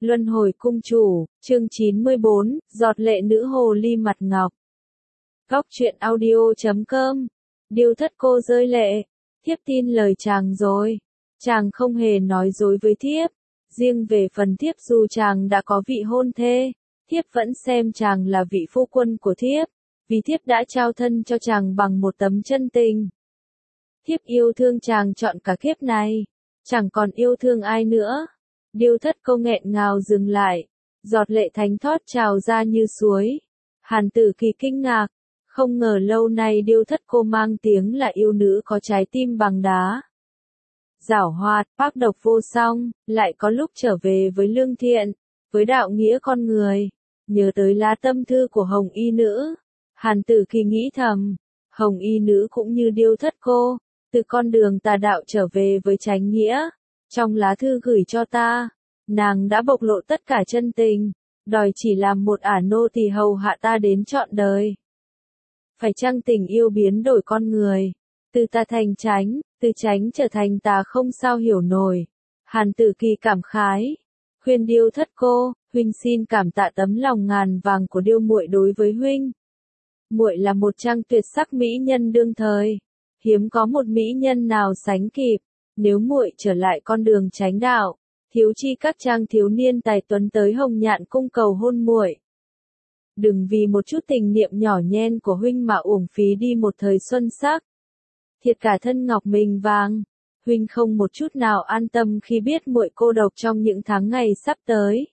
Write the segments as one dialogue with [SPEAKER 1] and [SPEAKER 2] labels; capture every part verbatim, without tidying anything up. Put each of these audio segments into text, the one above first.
[SPEAKER 1] Luân hồi cung chủ, chương chín mươi bốn, giọt lệ nữ hồ ly mặt ngọc. Góc truyện audio chấm com. Điêu thất cô rơi lệ. Thiếp tin lời chàng rồi. Chàng không hề nói dối với thiếp. Riêng về phần thiếp, dù chàng đã có vị hôn thê, thiếp vẫn xem chàng là vị phu quân của thiếp, vì thiếp đã trao thân cho chàng bằng một tấm chân tình. Thiếp yêu thương chàng trọn cả kiếp này, chẳng còn yêu thương ai nữa. Điêu thất cô nghẹn ngào dừng lại, giọt lệ thánh thót trào ra như suối. Hàn Tử Kỳ kinh ngạc, không ngờ lâu nay điêu thất cô mang tiếng là yêu nữ có trái tim bằng đá. Giảo hoạt, phác độc vô song, lại có lúc trở về với lương thiện, với đạo nghĩa con người. Nhớ tới lá tâm thư của Hồng Y nữ, Hàn Tử Kỳ nghĩ thầm, Hồng Y nữ cũng như điêu thất cô, từ con đường tà đạo trở về với chánh nghĩa. Trong lá thư gửi cho ta, nàng đã bộc lộ tất cả chân tình, đòi chỉ làm một ả nô tỳ hầu hạ ta đến trọn đời. Phải chăng tình yêu biến đổi con người, từ ta thành chánh, từ chánh trở thành tà không sao hiểu nổi. Hàn Tử Kỳ cảm khái, khuyên điêu thất cô, huynh xin cảm tạ tấm lòng ngàn vàng của điêu muội đối với huynh. Muội là một trang tuyệt sắc mỹ nhân đương thời, hiếm có một mỹ nhân nào sánh kịp. Nếu muội trở lại con đường chánh đạo, thiếu chi các trang thiếu niên tài tuấn tới Hồng Nhạn cung cầu hôn muội. Đừng vì một chút tình niệm nhỏ nhen của huynh mà uổng phí đi một thời xuân sắc. Thiệt cả thân ngọc mình vàng, huynh không một chút nào an tâm khi biết muội cô độc trong những tháng ngày sắp tới.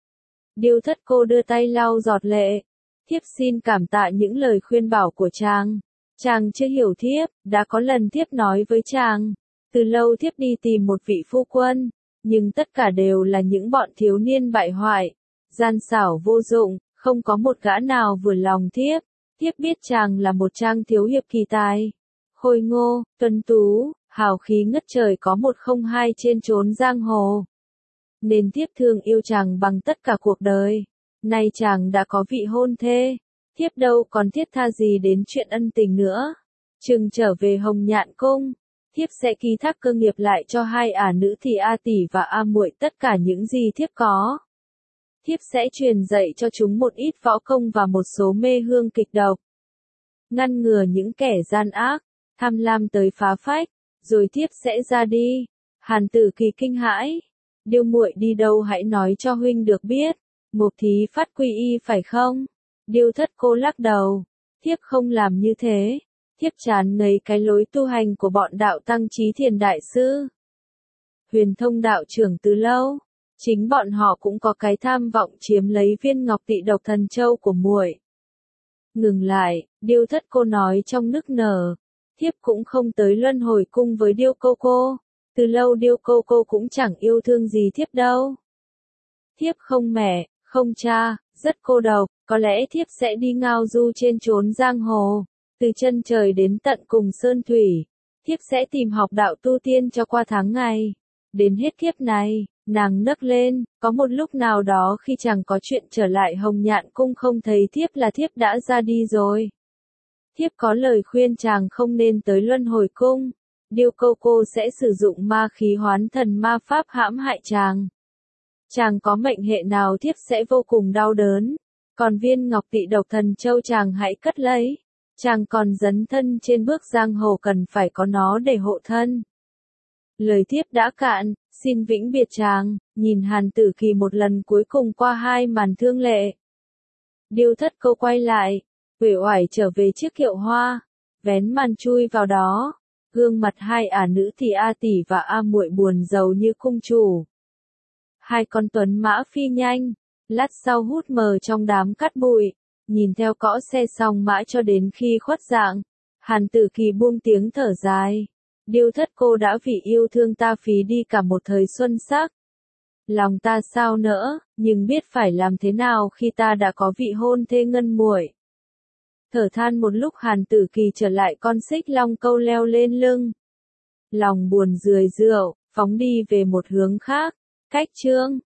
[SPEAKER 1] Điêu thất cô đưa tay lau giọt lệ, thiếp xin cảm tạ những lời khuyên bảo của chàng. Chàng chưa hiểu thiếp, đã có lần thiếp nói với chàng. Từ lâu thiếp đi tìm một vị phu quân, nhưng tất cả đều là những bọn thiếu niên bại hoại, gian xảo vô dụng, không có một gã nào vừa lòng thiếp. Thiếp biết chàng là một trang thiếu hiệp kỳ tài, khôi ngô, tuấn tú, hào khí ngất trời có một không hai trên chốn giang hồ. Nên thiếp thương yêu chàng bằng tất cả cuộc đời. Nay chàng đã có vị hôn thê, thiếp đâu còn thiết tha gì đến chuyện ân tình nữa. Chừng trở về Hồng Nhạn cung, thiếp sẽ ký thác cơ nghiệp lại cho hai ả nữ thì A tỷ và A muội tất cả những gì thiếp có. Thiếp sẽ truyền dạy cho chúng một ít võ công và một số mê hương kịch độc, ngăn ngừa những kẻ gian ác, tham lam tới phá phách, rồi thiếp sẽ ra đi. Hàn Tử Kỳ kinh hãi, điêu muội đi đâu hãy nói cho huynh được biết. Mục thí phát quy y phải không? Điêu thất cô lắc đầu, thiếp không làm như thế. Thiếp chán ngấy cái lối tu hành của bọn đạo tăng Chí Thiền đại sư, Huyền Thông đạo trưởng từ lâu. Chính bọn họ cũng có cái tham vọng chiếm lấy viên ngọc tị độc thần châu của muội. Ngừng lại, điêu thất cô nói trong nức nở, thiếp cũng không tới luân hồi cung với điêu cô cô. Từ lâu điêu cô cô cũng chẳng yêu thương gì thiếp đâu. Thiếp không mẹ, không cha, rất cô độc, có lẽ thiếp sẽ đi ngao du trên chốn giang hồ. Từ chân trời đến tận cùng sơn thủy, thiếp sẽ tìm học đạo tu tiên cho qua tháng ngày. Đến hết kiếp này, nàng nấc lên, có một lúc nào đó khi chàng có chuyện trở lại Hồng Nhạn cung không thấy thiếp là thiếp đã ra đi rồi. Thiếp có lời khuyên chàng không nên tới luân hồi cung. Điêu cô cô sẽ sử dụng ma khí hoán thần ma pháp hãm hại chàng. Chàng có mệnh hệ nào thiếp sẽ vô cùng đau đớn. Còn viên ngọc tị độc thần châu chàng hãy cất lấy. Chàng còn dấn thân trên bước giang hồ cần phải có nó để hộ thân. Lời thiếp đã cạn, xin vĩnh biệt chàng. Nhìn Hàn Tử Kỳ một lần cuối cùng qua hai màn thương lệ. Điêu thất cô quay lại, uể oải trở về chiếc kiệu hoa, vén màn chui vào đó. Gương mặt hai ả nữ thì A tỷ và A muội buồn rầu như cung chủ. Hai con tuấn mã phi nhanh, lát sau hút mờ trong đám cát bụi. Nhìn theo cõ xe xong mãi cho đến khi khuất dạng, Hàn Tử Kỳ buông tiếng thở dài. Điêu thất cô đã vì yêu thương ta phí đi cả một thời xuân sắc. Lòng ta sao nỡ, nhưng biết phải làm thế nào khi ta đã có vị hôn thê ngân muội. Thở than một lúc Hàn Tử Kỳ trở lại con xích long câu leo lên lưng. Lòng buồn rười rượu, phóng đi về một hướng khác. Cách chương